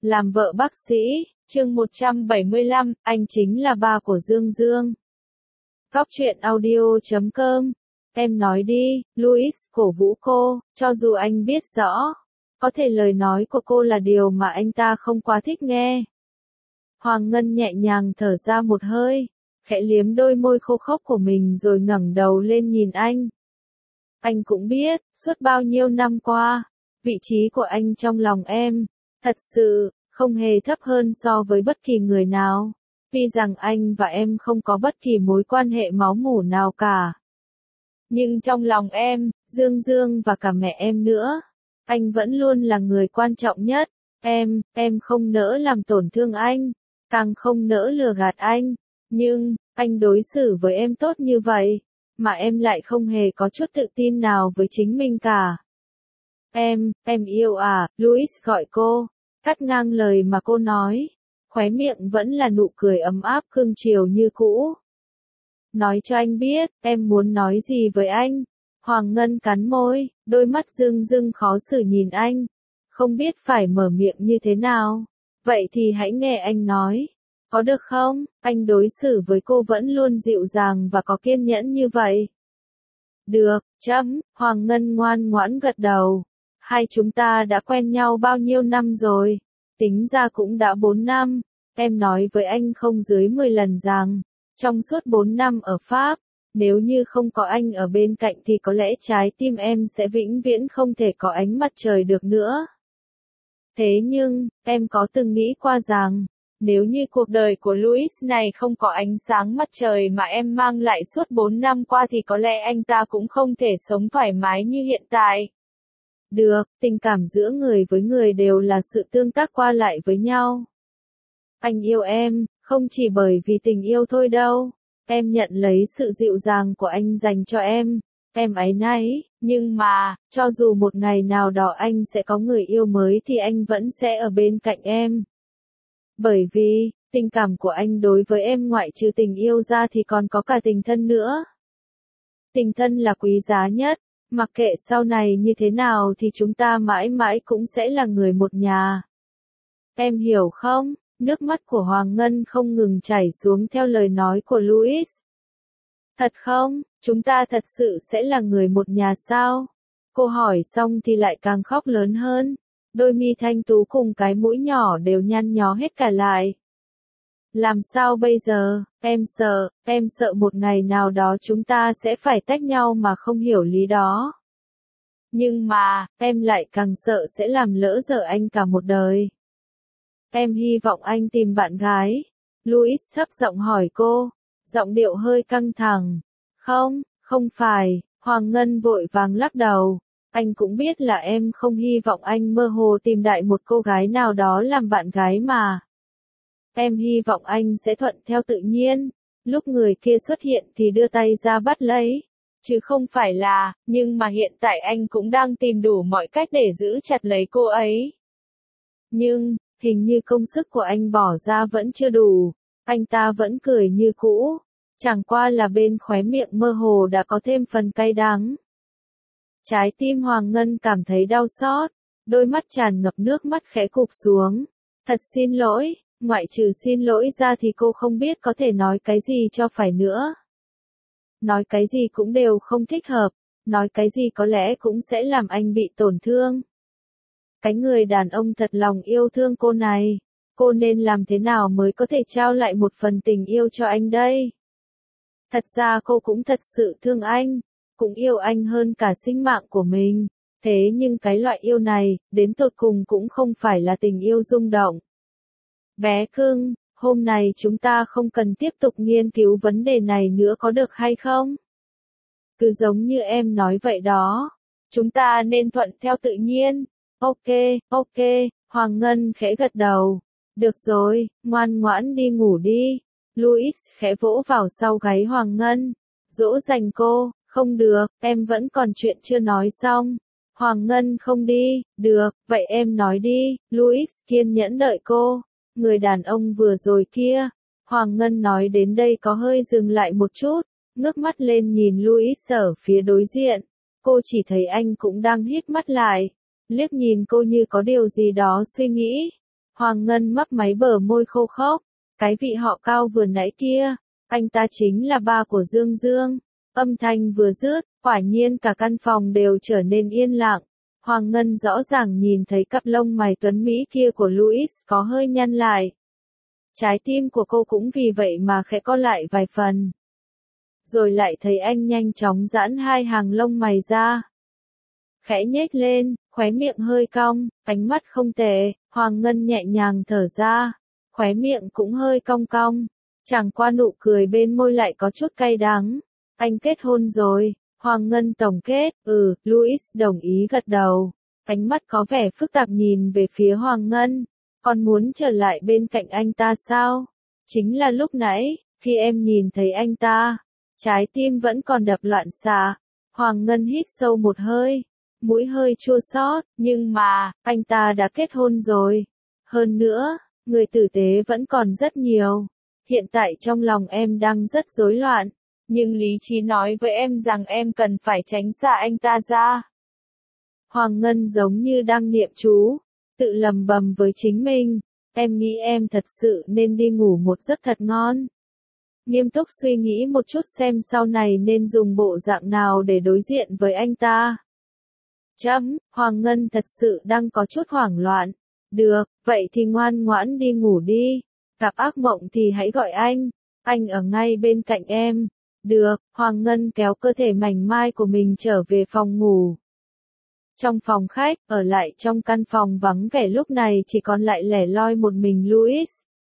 Làm vợ bác sĩ, chương 175, anh chính là ba của Dương Dương. Góc truyện audio.com. Em nói đi, Louis cổ vũ cô, cho dù anh biết rõ. Có thể lời nói của cô là điều mà anh ta không quá thích nghe. Hoàng Ngân nhẹ nhàng thở ra một hơi, khẽ liếm đôi môi khô khốc của mình rồi ngẩng đầu lên nhìn anh. Anh cũng biết, suốt bao nhiêu năm qua, vị trí của anh trong lòng em, thật sự, không hề thấp hơn so với bất kỳ người nào. Tuy rằng anh và em không có bất kỳ mối quan hệ máu mủ nào cả. Nhưng trong lòng em, Dương Dương và cả mẹ em nữa, anh vẫn luôn là người quan trọng nhất. Em không nỡ làm tổn thương anh, càng không nỡ lừa gạt anh. Nhưng, anh đối xử với em tốt như vậy, mà em lại không hề có chút tự tin nào với chính mình cả. Em yêu à, Louis gọi cô, cắt ngang lời mà cô nói, khóe miệng vẫn là nụ cười ấm áp cưng chiều như cũ. Nói cho anh biết, em muốn nói gì với anh. Hoàng Ngân cắn môi, đôi mắt rưng rưng khó xử nhìn anh, không biết phải mở miệng như thế nào. Vậy thì hãy nghe anh nói, có được không? Anh đối xử với cô vẫn luôn dịu dàng và có kiên nhẫn như vậy. Được, Hoàng Ngân ngoan ngoãn gật đầu. Hai chúng ta đã quen nhau bao nhiêu năm rồi? Tính ra cũng đã 4 năm. Em nói với anh không dưới 10 lần rằng, trong suốt 4 năm ở Pháp, nếu như không có anh ở bên cạnh thì có lẽ trái tim em sẽ vĩnh viễn không thể có ánh mặt trời được nữa. Thế nhưng, em có từng nghĩ qua rằng, nếu như cuộc đời của Louis này không có ánh sáng mặt trời mà em mang lại suốt 4 năm qua thì có lẽ anh ta cũng không thể sống thoải mái như hiện tại. Được, tình cảm giữa người với người đều là sự tương tác qua lại với nhau. Anh yêu em, không chỉ bởi vì tình yêu thôi đâu. Em nhận lấy sự dịu dàng của anh dành cho em áy náy, nhưng mà, cho dù một ngày nào đó anh sẽ có người yêu mới thì anh vẫn sẽ ở bên cạnh em. Bởi vì, tình cảm của anh đối với em ngoại trừ tình yêu ra thì còn có cả tình thân nữa. Tình thân là quý giá nhất, mặc kệ sau này như thế nào thì chúng ta mãi mãi cũng sẽ là người một nhà. Em hiểu không? Nước mắt của Hoàng Ngân không ngừng chảy xuống theo lời nói của Louis. Thật không? Chúng ta thật sự sẽ là người một nhà sao? Cô hỏi xong thì lại càng khóc lớn hơn. Đôi mi thanh tú cùng cái mũi nhỏ đều nhăn nhó hết cả lại. Làm sao bây giờ? Em sợ một ngày nào đó chúng ta sẽ phải tách nhau mà không hiểu lý đó. Nhưng mà, em lại càng sợ sẽ làm lỡ dở anh cả một đời. Em hy vọng anh tìm bạn gái. Louis thấp giọng hỏi cô, giọng điệu hơi căng thẳng. Không phải, Hoàng Ngân vội vàng lắc đầu. Anh cũng biết là em không hy vọng anh mơ hồ tìm đại một cô gái nào đó làm bạn gái mà. Em hy vọng anh sẽ thuận theo tự nhiên, lúc người kia xuất hiện thì đưa tay ra bắt lấy. Chứ không phải là, nhưng mà hiện tại anh cũng đang tìm đủ mọi cách để giữ chặt lấy cô ấy. Nhưng, hình như công sức của anh bỏ ra vẫn chưa đủ, anh ta vẫn cười như cũ, chẳng qua là bên khóe miệng mơ hồ đã có thêm phần cay đắng. Trái tim Hoàng Ngân cảm thấy đau xót, đôi mắt tràn ngập nước mắt khẽ cụp xuống. Thật xin lỗi, ngoại trừ xin lỗi ra thì cô không biết có thể nói cái gì cho phải nữa. Nói cái gì cũng đều không thích hợp, nói cái gì có lẽ cũng sẽ làm anh bị tổn thương. Cái người đàn ông thật lòng yêu thương cô này, cô nên làm thế nào mới có thể trao lại một phần tình yêu cho anh đây? Thật ra cô cũng thật sự thương anh, cũng yêu anh hơn cả sinh mạng của mình, thế nhưng cái loại yêu này, đến tột cùng cũng không phải là tình yêu rung động. Bé cưng, hôm nay chúng ta không cần tiếp tục nghiên cứu vấn đề này nữa có được hay không? Cứ giống như em nói vậy đó, chúng ta nên thuận theo tự nhiên. Ok, Hoàng Ngân khẽ gật đầu. Được rồi, ngoan ngoãn đi ngủ đi. Louis khẽ vỗ vào sau gáy Hoàng Ngân, dỗ dành cô. Không được, em vẫn còn chuyện chưa nói xong. Hoàng Ngân không đi. Được, vậy em nói đi. Louis kiên nhẫn đợi cô. Người đàn ông vừa rồi kia. Hoàng Ngân nói đến đây có hơi dừng lại một chút, ngước mắt lên nhìn Louis ở phía đối diện. Cô chỉ thấy anh cũng đang híp mắt lại, liếc nhìn cô như có điều gì đó suy nghĩ. Hoàng Ngân mấp máy bờ môi khô khốc. Cái vị họ Cao vừa nãy kia, anh ta chính là ba của Dương Dương. Âm thanh vừa dứt, quả nhiên cả căn phòng đều trở nên yên lặng. Hoàng Ngân rõ ràng nhìn thấy cặp lông mày tuấn mỹ kia của Louis có hơi nhăn lại. Trái tim của cô cũng vì vậy mà khẽ co lại vài phần. Rồi lại thấy anh nhanh chóng giãn hai hàng lông mày ra. Khẽ nhếch lên, khóe miệng hơi cong, ánh mắt không tệ, Hoàng Ngân nhẹ nhàng thở ra, khóe miệng cũng hơi cong cong. Chẳng qua nụ cười bên môi lại có chút cay đắng. Anh kết hôn rồi, Hoàng Ngân tổng kết, Louis đồng ý gật đầu. Ánh mắt có vẻ phức tạp nhìn về phía Hoàng Ngân. Còn muốn trở lại bên cạnh anh ta sao? Chính là lúc nãy, khi em nhìn thấy anh ta, trái tim vẫn còn đập loạn xạ. Hoàng Ngân hít sâu một hơi, mũi hơi chua xót, nhưng mà, anh ta đã kết hôn rồi. Hơn nữa, người tử tế vẫn còn rất nhiều. Hiện tại trong lòng em đang rất rối loạn, nhưng lý trí nói với em rằng em cần phải tránh xa anh ta ra. Hoàng Ngân giống như đang niệm chú, tự lầm bầm với chính mình, em nghĩ em thật sự nên đi ngủ một giấc thật ngon. Nghiêm túc suy nghĩ một chút xem sau này nên dùng bộ dạng nào để đối diện với anh ta. Hoàng Ngân thật sự đang có chút hoảng loạn. Được, vậy thì ngoan ngoãn đi ngủ đi. Gặp ác mộng thì hãy gọi anh ở ngay bên cạnh em. Được, Hoàng Ngân kéo cơ thể mảnh mai của mình trở về phòng ngủ. Trong phòng khách, ở lại trong căn phòng vắng vẻ lúc này chỉ còn lại lẻ loi một mình Louis.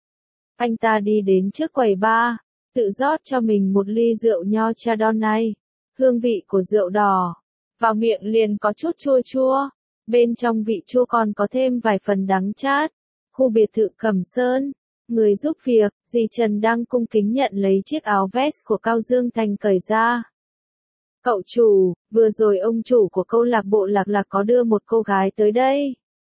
Anh ta đi đến trước quầy bar, tự rót cho mình một ly rượu nho Chardonnay. Hương vị của rượu đỏ, vào miệng liền có chút chua chua, bên trong vị chua còn có thêm vài phần đắng chát. Khu biệt thự Cẩm Sơn, người giúp việc, dì Trần đang cung kính nhận lấy chiếc áo vest của Cao Dương Thành cởi ra. Cậu chủ, vừa rồi ông chủ của câu lạc bộ Lạc Lạc có đưa một cô gái tới đây.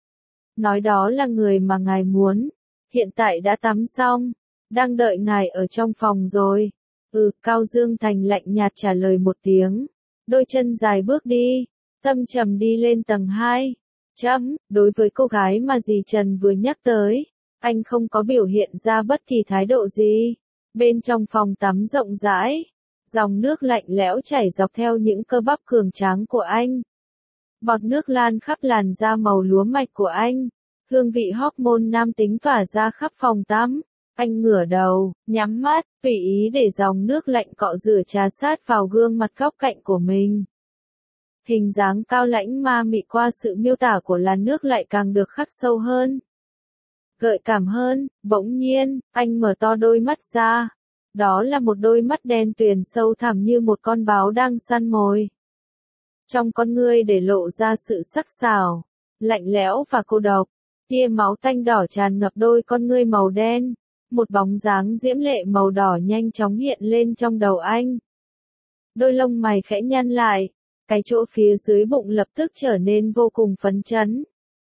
Nói đó là người mà ngài muốn. Hiện tại đã tắm xong, đang đợi ngài ở trong phòng rồi. Cao Dương Thành lạnh nhạt trả lời một tiếng. Đôi chân dài bước đi, tâm trầm đi lên tầng 2. Đối với cô gái mà dì Trần vừa nhắc tới, anh không có biểu hiện ra bất kỳ thái độ gì. Bên trong phòng tắm rộng rãi, dòng nước lạnh lẽo chảy dọc theo những cơ bắp cường tráng của anh. Bọt nước lan khắp làn da màu lúa mạch của anh. Hương vị hormone nam tính tỏa ra khắp phòng tắm. Anh ngửa đầu, nhắm mắt, tùy ý để dòng nước lạnh cọ rửa trà sát vào gương mặt góc cạnh của mình. Hình dáng cao lãnh ma mị qua sự miêu tả của làn nước lại càng được khắc sâu hơn. Gợi cảm hơn, bỗng nhiên, anh mở to đôi mắt ra. Đó là một đôi mắt đen tuyền sâu thẳm như một con báo đang săn mồi. Trong con ngươi để lộ ra sự sắc sảo, lạnh lẽo và cô độc. Tia máu tanh đỏ tràn ngập đôi con ngươi màu đen. Một bóng dáng diễm lệ màu đỏ nhanh chóng hiện lên trong đầu anh. Đôi lông mày khẽ nhăn lại, cái chỗ phía dưới bụng lập tức trở nên vô cùng phấn chấn.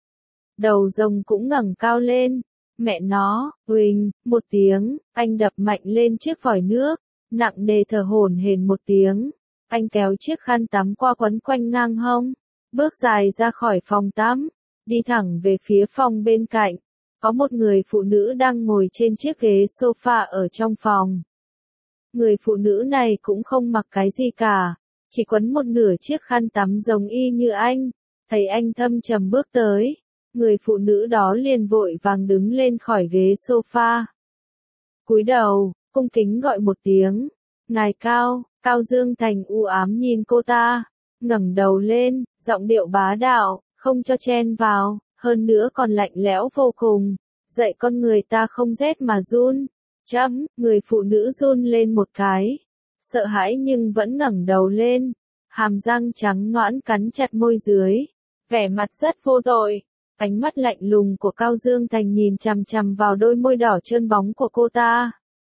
Đầu rồng cũng ngẩng cao lên. Mẹ nó, huỳnh, một tiếng, anh đập mạnh lên chiếc vòi nước, nặng nề thở hổn hển một tiếng. Anh kéo chiếc khăn tắm qua quấn quanh ngang hông, bước dài ra khỏi phòng tắm, đi thẳng về phía phòng bên cạnh. Có một người phụ nữ đang ngồi trên chiếc ghế sofa ở trong phòng. Người phụ nữ này cũng không mặc cái gì cả, chỉ quấn một nửa chiếc khăn tắm giống y như anh. Thấy anh thâm trầm bước tới, người phụ nữ đó liền vội vàng đứng lên khỏi ghế sofa. Cúi đầu, cung kính gọi một tiếng. Ngài Cao. Cao Dương Thành u ám nhìn cô ta, ngẩng đầu lên, giọng điệu bá đạo, không cho chen vào, hơn nữa còn lạnh lẽo vô cùng. Dạy con người ta không rét mà run. Người phụ nữ run lên một cái, sợ hãi nhưng vẫn ngẩng đầu lên, hàm răng trắng nõn cắn chặt môi dưới, vẻ mặt rất vô tội. Ánh mắt lạnh lùng của Cao Dương Thành nhìn chằm chằm vào đôi môi đỏ trơn bóng của cô ta.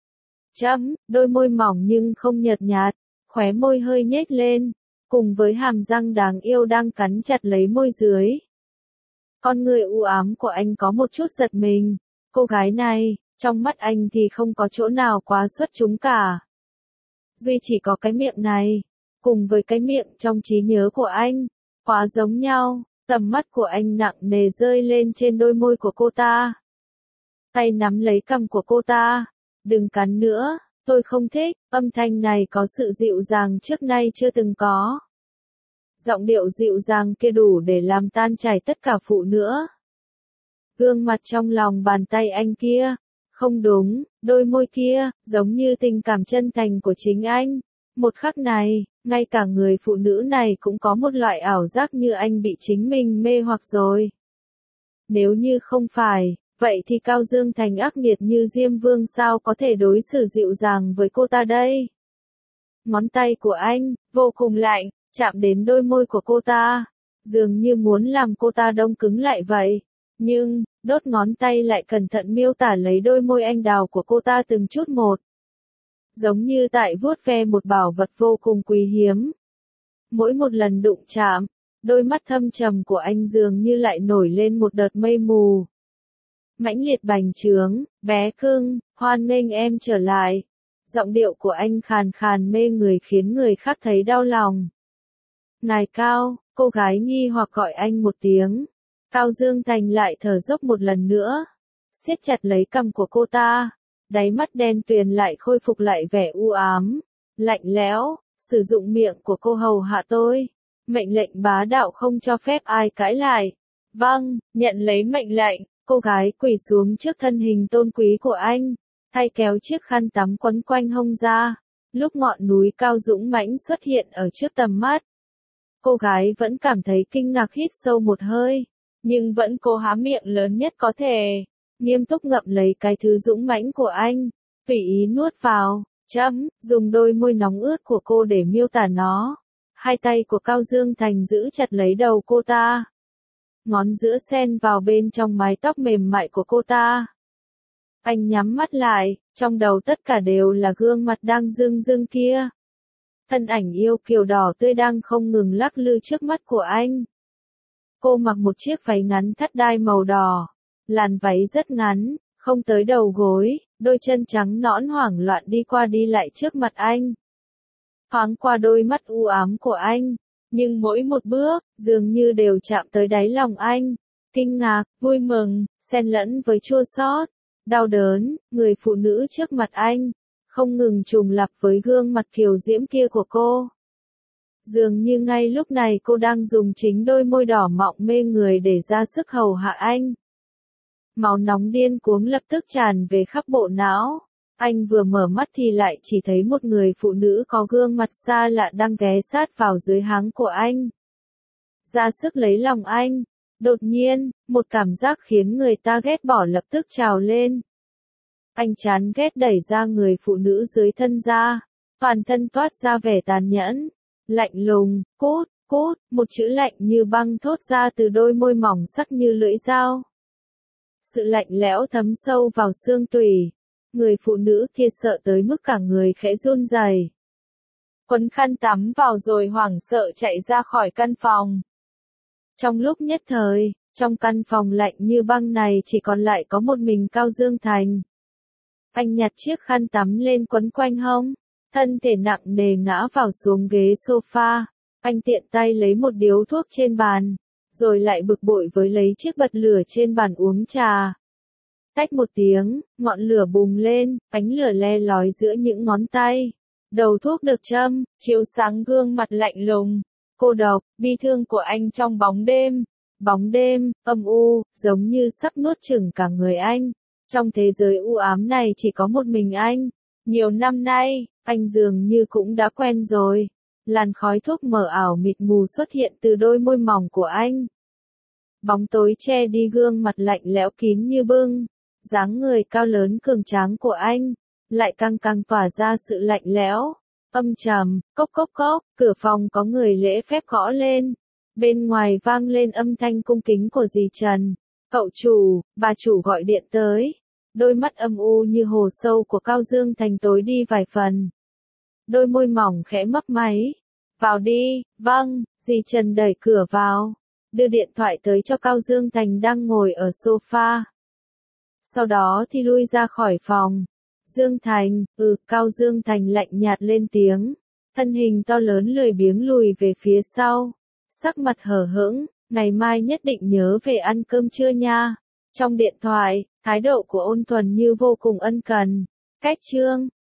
Đôi môi mỏng nhưng không nhợt nhạt, khóe môi hơi nhếch lên, cùng với hàm răng đáng yêu đang cắn chặt lấy môi dưới. Con người u ám của anh có một chút giật mình. Cô gái này, trong mắt anh thì không có chỗ nào quá xuất chúng cả. Duy chỉ có cái miệng này, cùng với cái miệng trong trí nhớ của anh, quá giống nhau. Tầm mắt của anh nặng nề rơi lên trên đôi môi của cô ta. tay nắm lấy cằm của cô ta. Đừng cắn nữa, tôi không thích, âm thanh này có sự dịu dàng trước nay chưa từng có. Giọng điệu dịu dàng kia đủ để làm tan chảy tất cả phụ nữa. Gương mặt trong lòng bàn tay anh kia. Không đúng, đôi môi kia, giống như tình cảm chân thành của chính anh. Một khắc này, ngay cả người phụ nữ này cũng có một loại ảo giác như anh bị chính mình mê hoặc rồi. Nếu như không phải, vậy thì Cao Dương Thành ác nghiệt như Diêm Vương sao có thể đối xử dịu dàng với cô ta đây? Ngón tay của anh, vô cùng lạnh, chạm đến đôi môi của cô ta, dường như muốn làm cô ta đông cứng lại vậy. Nhưng, đốt ngón tay lại cẩn thận miêu tả lấy đôi môi anh đào của cô ta từng chút một. Giống như tại vuốt ve một bảo vật vô cùng quý hiếm. Mỗi một lần đụng chạm, đôi mắt thâm trầm của anh dường như lại nổi lên một đợt mây mù. Mãnh liệt bành trướng, bé cưng, hoan nghênh em trở lại. Giọng điệu của anh khàn khàn mê người khiến người khác thấy đau lòng. Ngài Cao, cô gái nghi hoặc gọi anh một tiếng. Cao Dương Thành lại thở dốc một lần nữa. Siết chặt lấy cằm của cô ta. Đáy mắt đen tuyền lại khôi phục lại vẻ u ám. Lạnh lẽo, sử dụng miệng của cô hầu hạ tôi. Mệnh lệnh bá đạo không cho phép ai cãi lại. Vâng, nhận lấy mệnh lệnh. Cô gái quỳ xuống trước thân hình tôn quý của anh. Thay kéo chiếc khăn tắm quấn quanh hông ra. Lúc ngọn núi cao dũng mãnh xuất hiện ở trước tầm mắt. Cô gái vẫn cảm thấy kinh ngạc hít sâu một hơi. Nhưng vẫn cố há miệng lớn nhất có thể. Nghiêm túc ngậm lấy cái thứ dũng mãnh của anh. Tùy ý nuốt vào. Dùng đôi môi nóng ướt của cô để miêu tả nó. Hai tay của Cao Dương Thành giữ chặt lấy đầu cô ta. Ngón giữa xen vào bên trong mái tóc mềm mại của cô ta. Anh nhắm mắt lại, trong đầu tất cả đều là gương mặt đang rưng rưng kia. Thân ảnh yêu kiều đỏ tươi đang không ngừng lắc lư trước mắt của anh. Cô mặc một chiếc váy ngắn thắt đai màu đỏ. Làn váy rất ngắn, không tới đầu gối, đôi chân trắng nõn hoảng loạn đi qua đi lại trước mặt anh. Thoáng qua đôi mắt u ám của anh, nhưng mỗi một bước, dường như đều chạm tới đáy lòng anh. Kinh ngạc, vui mừng, xen lẫn với chua xót, đau đớn, người phụ nữ trước mặt anh, không ngừng trùng lặp với gương mặt kiều diễm kia của cô. Dường như ngay lúc này cô đang dùng chính đôi môi đỏ mọng mê người để ra sức hầu hạ anh. Máu nóng điên cuồng lập tức tràn về khắp bộ não. Anh vừa mở mắt thì lại chỉ thấy một người phụ nữ có gương mặt xa lạ đang ghé sát vào dưới háng của anh. Ra sức lấy lòng anh. Đột nhiên, một cảm giác khiến người ta ghét bỏ lập tức trào lên. Anh chán ghét đẩy ra người phụ nữ dưới thân ra. Toàn thân toát ra vẻ tàn nhẫn. Lạnh lùng, cút, cút, một chữ lạnh như băng thốt ra từ đôi môi mỏng sắc như lưỡi dao. Sự lạnh lẽo thấm sâu vào xương tủy. Người phụ nữ kia sợ tới mức cả người khẽ run rẩy. Quấn khăn tắm vào rồi hoảng sợ chạy ra khỏi căn phòng. Trong lúc nhất thời, trong căn phòng lạnh như băng này chỉ còn lại có một mình Cao Dương Thành. Anh nhặt chiếc khăn tắm lên quấn quanh hông, thân thể nặng nề ngã vào xuống ghế sofa. Anh tiện tay lấy một điếu thuốc trên bàn, rồi lại bực bội với lấy chiếc bật lửa trên bàn uống trà. Tách một tiếng, ngọn lửa bùng lên, ánh lửa le lói giữa những ngón tay. Đầu thuốc được châm, chiếu sáng gương mặt lạnh lùng, cô độc, bi thương của anh trong bóng đêm. Bóng đêm, âm u, giống như sắp nuốt chửng cả người anh. Trong thế giới u ám này chỉ có một mình anh. Nhiều năm nay, anh dường như cũng đã quen rồi. Làn khói thuốc mờ ảo mịt mù xuất hiện từ đôi môi mỏng của anh. Bóng tối che đi gương mặt lạnh lẽo kín như bưng. Dáng người cao lớn cường tráng của anh, lại càng càng tỏa ra sự lạnh lẽo, âm trầm. Cốc cốc cốc, cửa phòng có người lễ phép gõ lên. Bên ngoài vang lên âm thanh cung kính của dì Trần. Cậu chủ, bà chủ gọi điện tới. Đôi mắt âm u như hồ sâu của Cao Dương Thành tối đi vài phần. Đôi môi mỏng khẽ mấp máy. Vào đi. Vâng, dì Trần đẩy cửa vào, đưa điện thoại tới cho Cao Dương Thành đang ngồi ở sofa. Sau đó thì lui ra khỏi phòng. Dương Thành, Cao Dương Thành lạnh nhạt lên tiếng. Thân hình to lớn lười biếng lùi về phía sau. Sắc mặt hờ hững, ngày mai nhất định nhớ về ăn cơm trưa nha. Trong điện thoại, thái độ của Ôn Thuần Như vô cùng ân cần. Cách chương